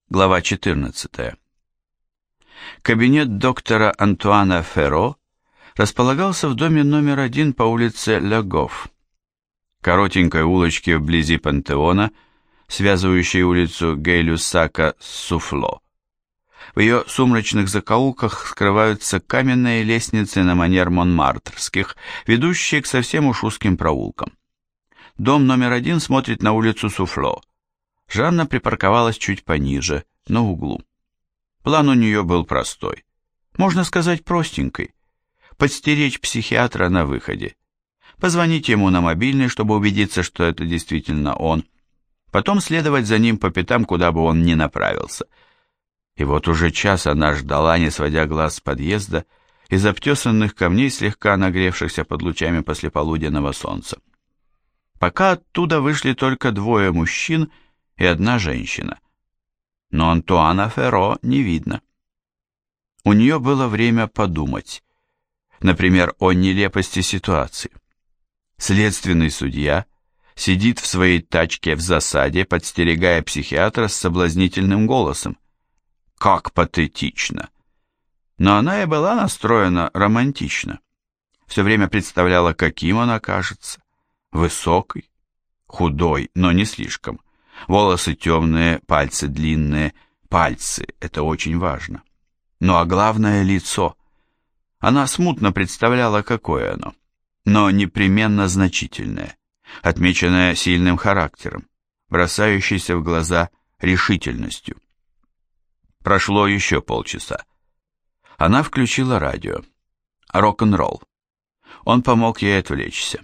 Глава 14. Кабинет доктора Антуана Ферро располагался в доме номер 1 по улице Ле Гоф, коротенькой улочке вблизи Пантеона, связывающей улицу Гей-Люссака с Суфло. В ее сумрачных закоулках скрываются каменные лестницы на манер монмартрских, ведущие к совсем уж узким проулкам. Дом номер 1 смотрит на улицу Суфло. Жанна припарковалась чуть пониже, на углу. План у нее был простой. Можно сказать, простенький. Подстеречь психиатра на выходе. Позвонить ему на мобильный, чтобы убедиться, что это действительно он. Потом следовать за ним по пятам, куда бы он ни направился. И вот уже час она ждала, не сводя глаз с подъезда, из обтесанных камней, слегка нагревшихся под лучами послеполуденного солнца. Пока оттуда вышли только двое мужчин и одна женщина. Но Антуана Ферро не видно. У нее было время подумать. Например, о нелепости ситуации. Следственный судья сидит в своей тачке в засаде, подстерегая психиатра с соблазнительным голосом. Как патетично! Но она и была настроена романтично. Все время представляла, каким он окажется. Высокий, худой, но не слишком. Волосы темные, пальцы длинные. Пальцы – это очень важно. Ну а главное – лицо. Она смутно представляла, какое оно, но непременно значительное, отмеченное сильным характером, бросающееся в глаза решительностью. Прошло еще полчаса. Она включила радио. Рок-н-ролл. Он помог ей отвлечься.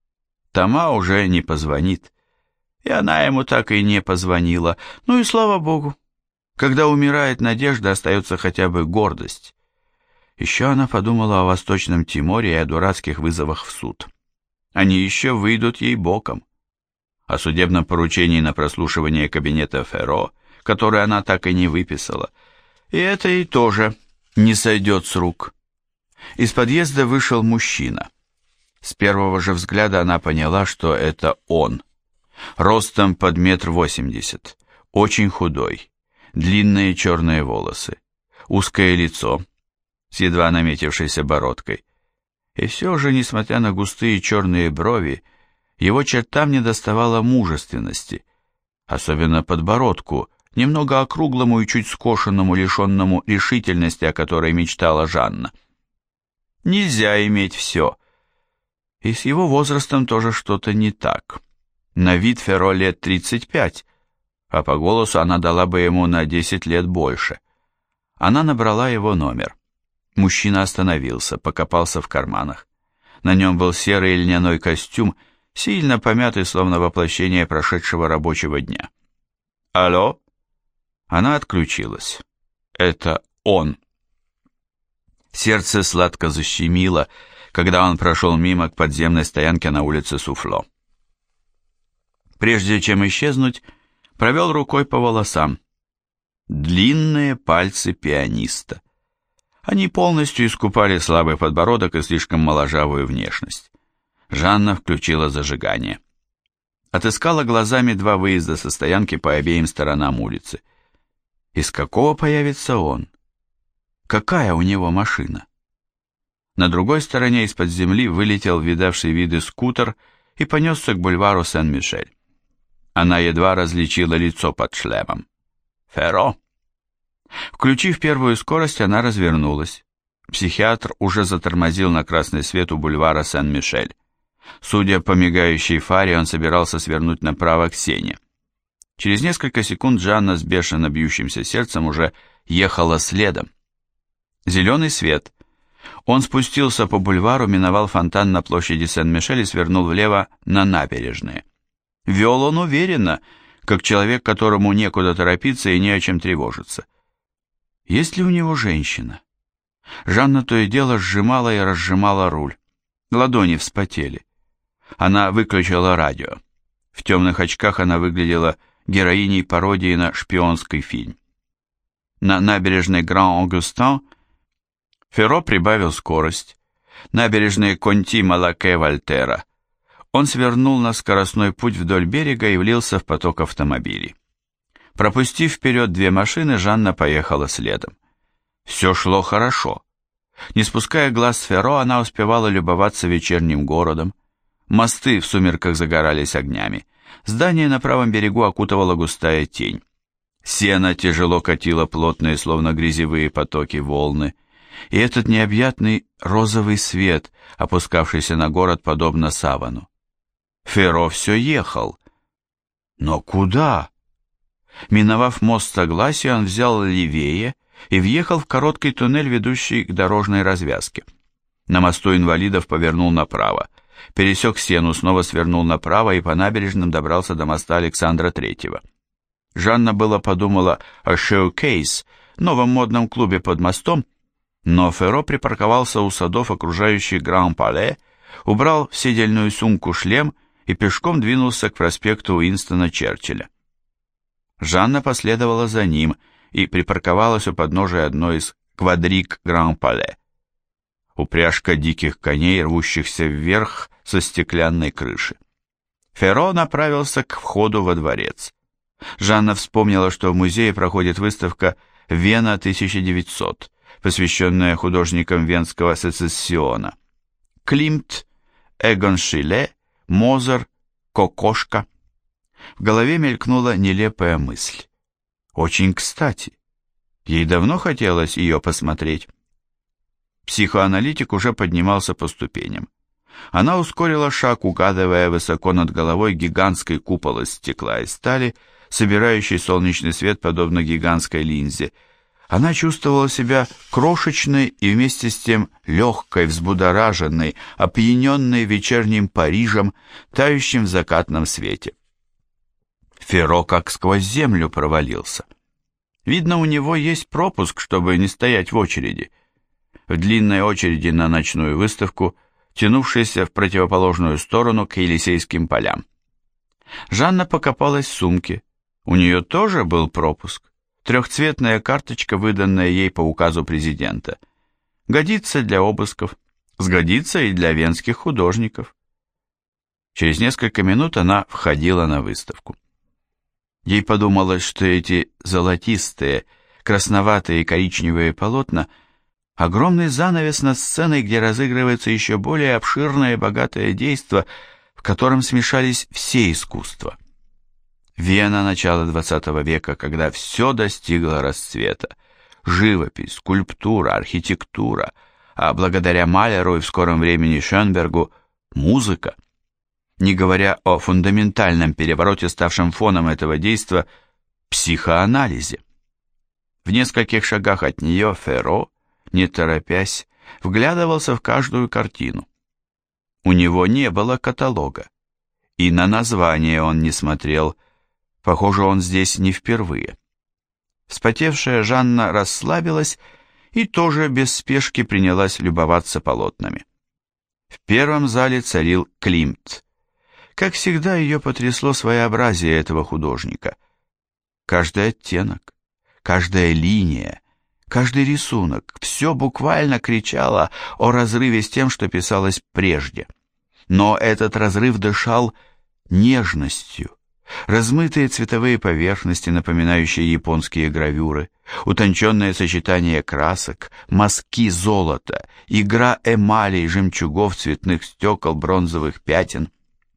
Тома уже не позвонит. И она ему так и не позвонила. Ну и слава богу. Когда умирает надежда, остается хотя бы гордость. Еще она подумала о Восточном Тиморе и о дурацких вызовах в суд. Они еще выйдут ей боком. О судебном поручении на прослушивание кабинета Ферро, которое она так и не выписала. И это ей тоже не сойдет с рук. Из подъезда вышел мужчина. С первого же взгляда она поняла, что это он. Ростом под 1,80 м, очень худой, длинные черные волосы, узкое лицо с едва наметившейся бородкой. И все же, несмотря на густые черные брови, его чертам недоставало мужественности, особенно подбородку, немного округлому и чуть скошенному, лишенному решительности, о которой мечтала Жанна. Нельзя иметь все. И с его возрастом тоже что-то не так. На вид Ферро лет 35, а по голосу она дала бы ему на 10 лет больше. Она набрала его номер. Мужчина остановился, покопался в карманах. На нем был серый льняной костюм, сильно помятый, словно воплощение прошедшего рабочего дня. «Алло?» Она отключилась. Это он. Сердце сладко защемило, когда он прошел мимо к подземной стоянке на улице Суфло. Прежде чем исчезнуть, провел рукой по волосам. Длинные пальцы пианиста. Они полностью искупали слабый подбородок и слишком моложавую внешность. Жанна включила зажигание. Отыскала глазами два выезда со стоянки по обеим сторонам улицы. Из какого появится он? Какая у него машина? На другой стороне из-под земли вылетел видавший виды скутер и понесся к бульвару Сен-Мишель. Она едва различила лицо под шлемом. Ферро. Включив первую скорость, она развернулась. Психиатр уже затормозил на красный свет у бульвара Сен-Мишель. Судя по мигающей фаре, он собирался свернуть направо к Сене. Через несколько секунд Жанна с бешено бьющимся сердцем уже ехала следом. Зеленый свет. Он спустился по бульвару, миновал фонтан на площади Сен-Мишель и свернул влево на набережные. Вел он уверенно, как человек, которому некуда торопиться и не о чем тревожиться. Есть ли у него женщина? Жанна то и дело сжимала и разжимала руль. Ладони вспотели. Она выключила радио. В темных очках она выглядела героиней пародии на шпионский фильм. На набережной Гран-Огюстен Ферро прибавил скорость. Набережные Конти-Малаке-Вольтера. Он свернул на скоростной путь вдоль берега и влился в поток автомобилей. Пропустив вперед две машины, Жанна поехала следом. Все шло хорошо. Не спуская глаз с Ферро, она успевала любоваться вечерним городом. Мосты в сумерках загорались огнями. Здание на правом берегу окутывала густая тень. Сено тяжело катило плотные, словно грязевые потоки, волны. И этот необъятный розовый свет, опускавшийся на город подобно савану. Ферро все ехал. Но куда? Миновав мост Согласия, он взял левее и въехал в короткий туннель, ведущий к дорожной развязке. На мосту инвалидов повернул направо, пересек Сену, снова свернул направо и по набережным добрался до моста Александра Третьего. Жанна было подумала о «Showcase», новом модном клубе под мостом, но Ферро припарковался у садов, окружающих Гран-Пале, убрал в седельную сумку шлем и пешком двинулся к проспекту Уинстона Черчилля. Жанна последовала за ним и припарковалась у подножия одной из квадрик Гран-Пале. Упряжка диких коней, рвущихся вверх со стеклянной крыши. Ферро направился к входу во дворец. Жанна вспомнила, что в музее проходит выставка «Вена 1900», посвященная художникам Венского сецессиона. Климт, Эгон Шилле, Мозер, Кокошка. В голове мелькнула нелепая мысль. Очень кстати. Ей давно хотелось ее посмотреть. Психоаналитик уже поднимался по ступеням. Она ускорила шаг, угадывая высоко над головой гигантский купол из стекла и стали, собирающий солнечный свет подобно гигантской линзе. Она чувствовала себя крошечной и вместе с тем легкой, взбудораженной, опьяненной вечерним Парижем, тающим в закатном свете. Ферро как сквозь землю провалился. Видно, у него есть пропуск, чтобы не стоять в очереди. В длинной очереди на ночную выставку, тянувшейся в противоположную сторону к Елисейским полям. Жанна покопалась в сумке. У нее тоже был пропуск. Трехцветная карточка, выданная ей по указу президента. Годится для обысков, сгодится и для венских художников. Через несколько минут она входила на выставку. Ей подумалось, что эти золотистые, красноватые и коричневые полотна — огромный занавес над сценой, где разыгрывается еще более обширное и богатое действо, в котором смешались все искусства. Вена начала XX века, когда все достигло расцвета. Живопись, скульптура, архитектура, а благодаря Малеру и в скором времени Шönбергу — музыка. Не говоря о фундаментальном перевороте, ставшем фоном этого действа — психоанализе. В нескольких шагах от нее Ферро, не торопясь, вглядывался в каждую картину. У него не было каталога, и на название он не смотрел. Похоже, он здесь не впервые. Вспотевшая Жанна расслабилась и тоже без спешки принялась любоваться полотнами. В первом зале царил Климт. Как всегда, ее потрясло своеобразие этого художника. Каждый оттенок, каждая линия, каждый рисунок, все буквально кричало о разрыве с тем, что писалось прежде. Но этот разрыв дышал нежностью. Размытые цветовые поверхности, напоминающие японские гравюры, утонченное сочетание красок, мазки золота, игра эмалей, жемчугов, цветных стекол, бронзовых пятен.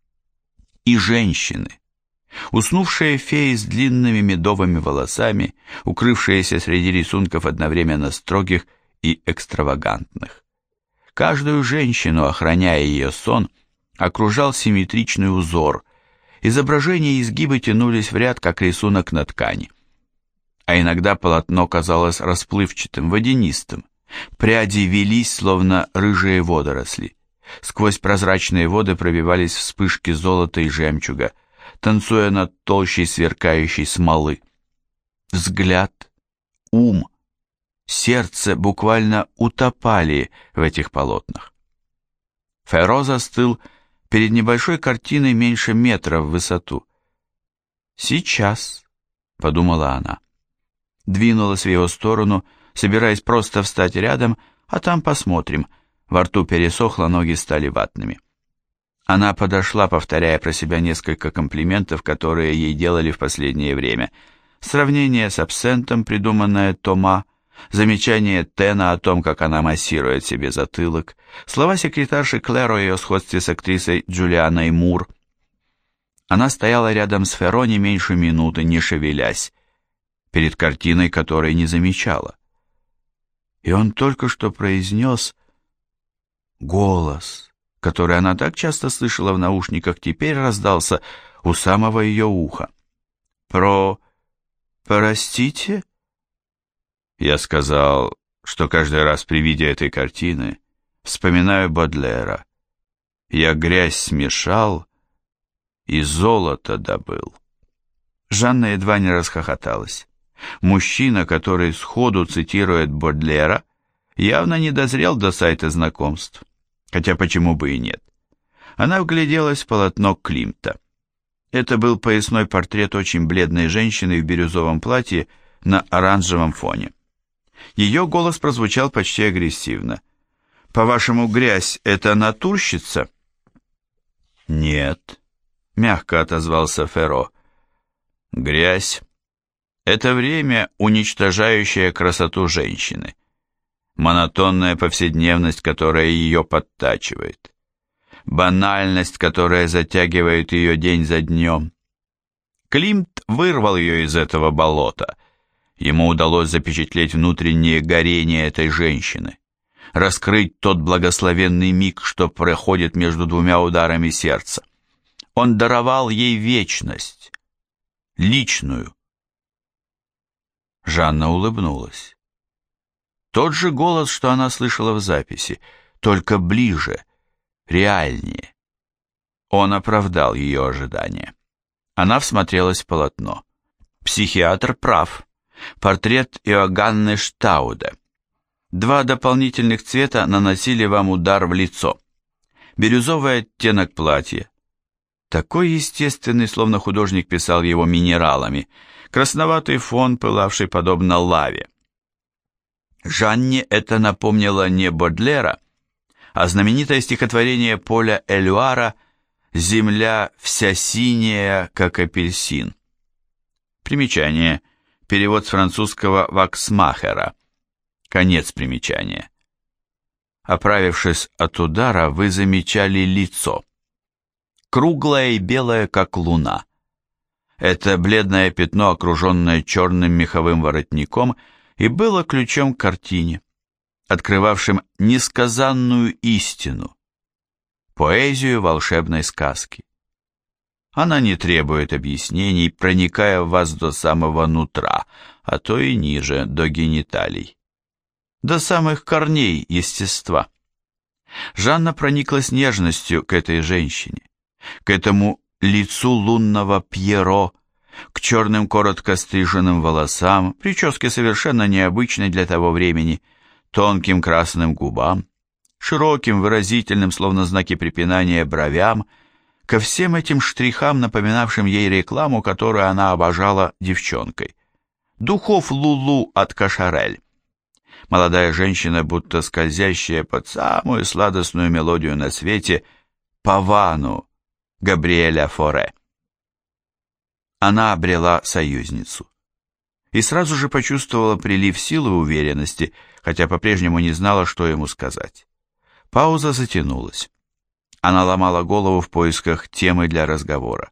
И женщины, уснувшие феи с длинными медовыми волосами, укрывшиеся среди рисунков одновременно строгих и экстравагантных. Каждую женщину, охраняя ее сон, окружал симметричный узор. Изображения и изгибы тянулись в ряд, как рисунок на ткани. А иногда полотно казалось расплывчатым, водянистым. Пряди велись, словно рыжие водоросли. Сквозь прозрачные воды пробивались вспышки золота и жемчуга, танцуя над толщей сверкающей смолы. Взгляд, ум, сердце буквально утопали в этих полотнах. Ферро застыл перед небольшой картиной меньше метра в высоту. «Сейчас», — подумала она. Двинулась в его сторону, собираясь просто встать рядом, а там посмотрим. Во рту пересохло, ноги стали ватными. Она подошла, повторяя про себя несколько комплиментов, которые ей делали в последнее время. сравнение с абсентом, придуманное Тома, замечание Тена о том, как она массирует себе затылок, слова секретарши Клэр о ее сходстве с актрисой Джулианой Мур. Она стояла рядом с Ферро не меньше минуты, не шевелясь, перед картиной, которой не замечала. И он только что произнес голос, который она так часто слышала в наушниках, теперь раздался у самого ее уха. «Простите?» Я сказал, что каждый раз при виде этой картины вспоминаю Бодлера. Я грязь смешал и золото добыл. Жанна едва не расхохоталась. Мужчина, который сходу цитирует Бодлера, явно не дозрел до сайта знакомств, хотя почему бы и нет. Она вгляделась в полотно Климта. Это был поясной портрет очень бледной женщины в бирюзовом платье на оранжевом фоне. Ее голос прозвучал почти агрессивно. «По-вашему, грязь — это натурщица?» «Нет», — мягко отозвался Ферро. «Грязь — это время, уничтожающее красоту женщины, монотонная повседневность, которая ее подтачивает, банальность, которая затягивает ее день за днем. Климт вырвал ее из этого болота. Ему удалось запечатлеть внутреннее горение этой женщины, раскрыть тот благословенный миг, что проходит между двумя ударами сердца. Он даровал ей вечность, личную». Жанна улыбнулась. Тот же голос, что она слышала в записи, только ближе, реальнее. Он оправдал ее ожидания. Она всмотрелась в полотно. Психиатр прав. Портрет Иоганны Штауде. 2 дополнительных цвета наносили вам удар в лицо. Бирюзовый оттенок платья. Такой естественный, словно художник писал его минералами. Красноватый фон, пылавший подобно лаве. Жанне это напомнило не Бодлера, а знаменитое стихотворение Поля Элюара «Земля вся синяя, как апельсин». Примечание. Перевод с французского Ваксмахера. Конец примечания. Оправившись от удара, вы замечали лицо. Круглое и белое, как луна. Это бледное пятно, окруженное черным меховым воротником, и было ключом к картине, открывавшим несказанную истину, поэзию волшебной сказки. Она не требует объяснений, проникая в вас до самого нутра, а то и ниже, до гениталий, до самых корней естества. Жанна прониклась нежностью к этой женщине, к этому лицу лунного Пьеро, к черным коротко стриженным волосам, прическе совершенно необычной для того времени, тонким красным губам, широким, выразительным, словно знаки препинания, бровям, ко всем этим штрихам, напоминавшим ей рекламу, которую она обожала девчонкой. Духов Лулу от Кошарель. Молодая женщина, будто скользящая под самую сладостную мелодию на свете, Павану Габриэля Форе. Она обрела союзницу. И сразу же почувствовала прилив силы и уверенности, хотя по-прежнему не знала, что ему сказать. Пауза затянулась. Она ломала голову в поисках темы для разговора.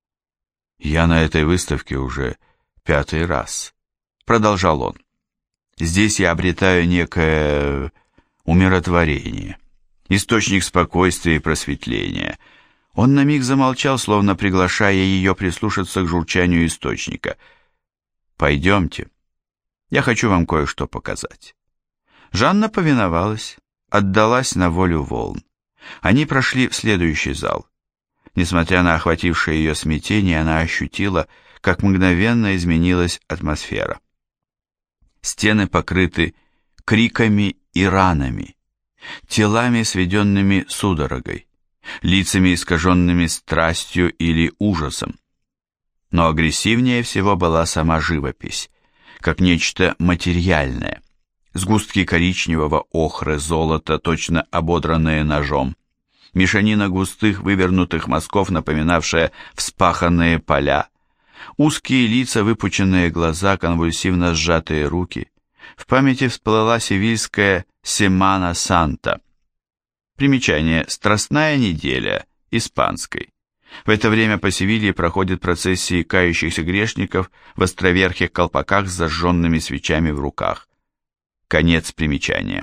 «Я на этой выставке уже 5-й раз», — продолжал он. «Здесь я обретаю некое умиротворение, источник спокойствия и просветления». Он на миг замолчал, словно приглашая ее прислушаться к журчанию источника. «Пойдемте. Я хочу вам кое-что показать». Жанна повиновалась, отдалась на волю волн. Они прошли в следующий зал. Несмотря на охватившее ее смятение, она ощутила, как мгновенно изменилась атмосфера. Стены покрыты криками и ранами, телами, сведенными судорогой, лицами, искаженными страстью или ужасом. Но агрессивнее всего была сама живопись, как нечто материальное. Сгустки коричневого, охры, золота, точно ободранные ножом. Мешанина густых вывернутых мазков, напоминавшая вспаханные поля. Узкие лица, выпученные глаза, конвульсивно сжатые руки. В памяти всплыла севильская «Семана Санта». Примечание: «Страстная неделя» испанской. В это время по Севилье проходят процессии кающихся грешников в островерхих колпаках с зажженными свечами в руках. Конец примечания.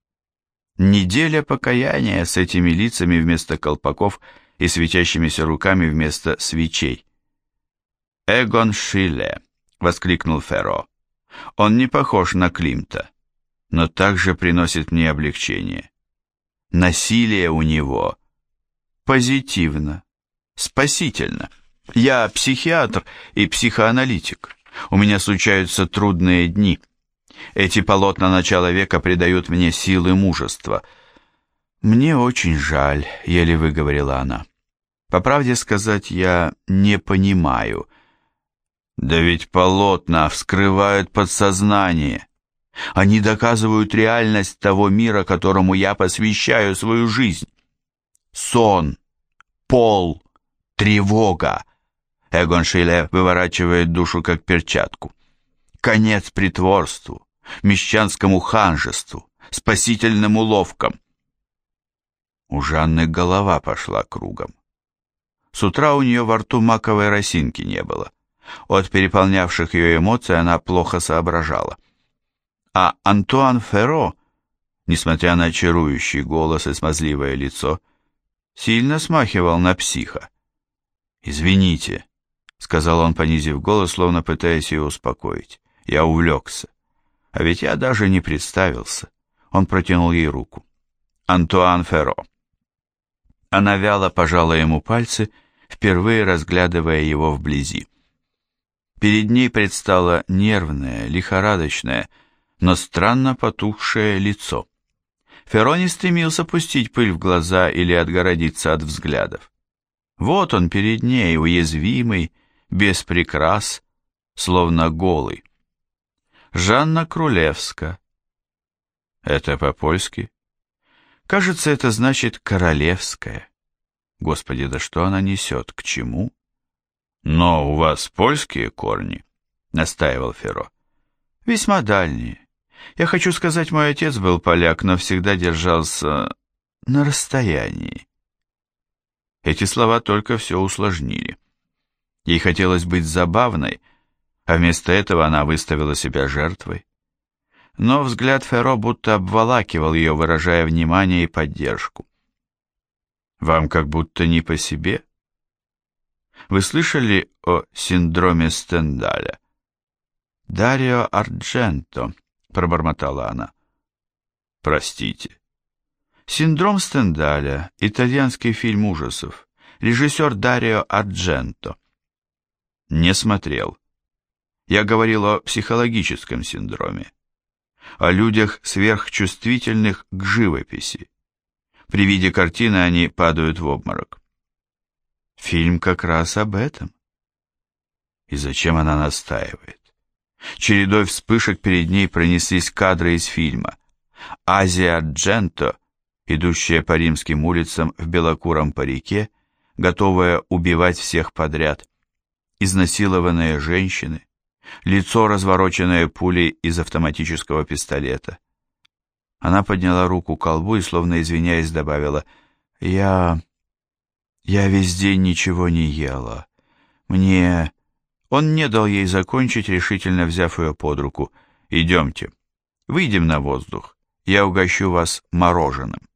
Неделя покаяния с этими лицами вместо колпаков и светящимися руками вместо свечей. «Эгон Шилле!» — воскликнул Ферро. «Он не похож на Климта, но также приносит мне облегчение. Насилие у него позитивно, спасительно. Я психиатр и психоаналитик. У меня случаются трудные дни. Эти полотна начала века придают мне силы мужества». «Мне очень жаль», — еле выговорила она. «По правде сказать, я не понимаю». «Да ведь полотна вскрывают подсознание. Они доказывают реальность того мира, которому я посвящаю свою жизнь. Сон, пол, тревога». Эгон Шилле выворачивает душу как перчатку. «Конец притворству, мещанскому ханжеству, спасительным уловкам». У Жанны голова пошла кругом. С утра у нее во рту маковой росинки не было. От переполнявших ее эмоций она плохо соображала. А Антуан Ферро, несмотря на чарующий голос и смазливое лицо, сильно смахивал на психа. «Извините», — сказал он, понизив голос, словно пытаясь ее успокоить. «Я увлекся. А ведь я даже не представился». Он протянул ей руку. «Антуан Ферро». Она вяло пожала ему пальцы, впервые разглядывая его вблизи. Перед ней предстало нервное, лихорадочное, но странно потухшее лицо. Ферро не стремился пустить пыль в глаза или отгородиться от взглядов. Вот он перед ней, уязвимый, без прикрас, словно голый. Жанна Крулевска. Это по-польски? Кажется, это значит «королевская». Господи, да что она несет, к чему? «Но у вас польские корни», — настаивал Ферро. «Весьма дальние. Я хочу сказать, мой отец был поляк, но всегда держался на расстоянии». Эти слова только все усложнили. Ей хотелось быть забавной, а вместо этого она выставила себя жертвой. Но взгляд Ферро будто обволакивал ее, выражая внимание и поддержку. «Вам как будто не по себе? Вы слышали о синдроме Стендаля?» «Дарио Ардженто», — пробормотала она. «Простите». «Синдром Стендаля, итальянский фильм ужасов, режиссер Дарио Ардженто». «Не смотрел. Я говорил о психологическом синдроме, о людях сверхчувствительных к живописи. При виде картины они падают в обморок». «Фильм как раз об этом». И зачем она настаивает? Чередой вспышек перед ней пронеслись кадры из фильма. Азия Ардженто, идущая по римским улицам в белокуром парике, готовая убивать всех подряд. Изнасилованные женщины, лицо, развороченное пулей из автоматического пистолета. Она подняла руку к колбу и, словно извиняясь, добавила: «Я весь день ничего не ела. Мне...» Он не дал ей закончить, решительно взяв ее под руку. «Идемте, выйдем на воздух, я угощу вас мороженым».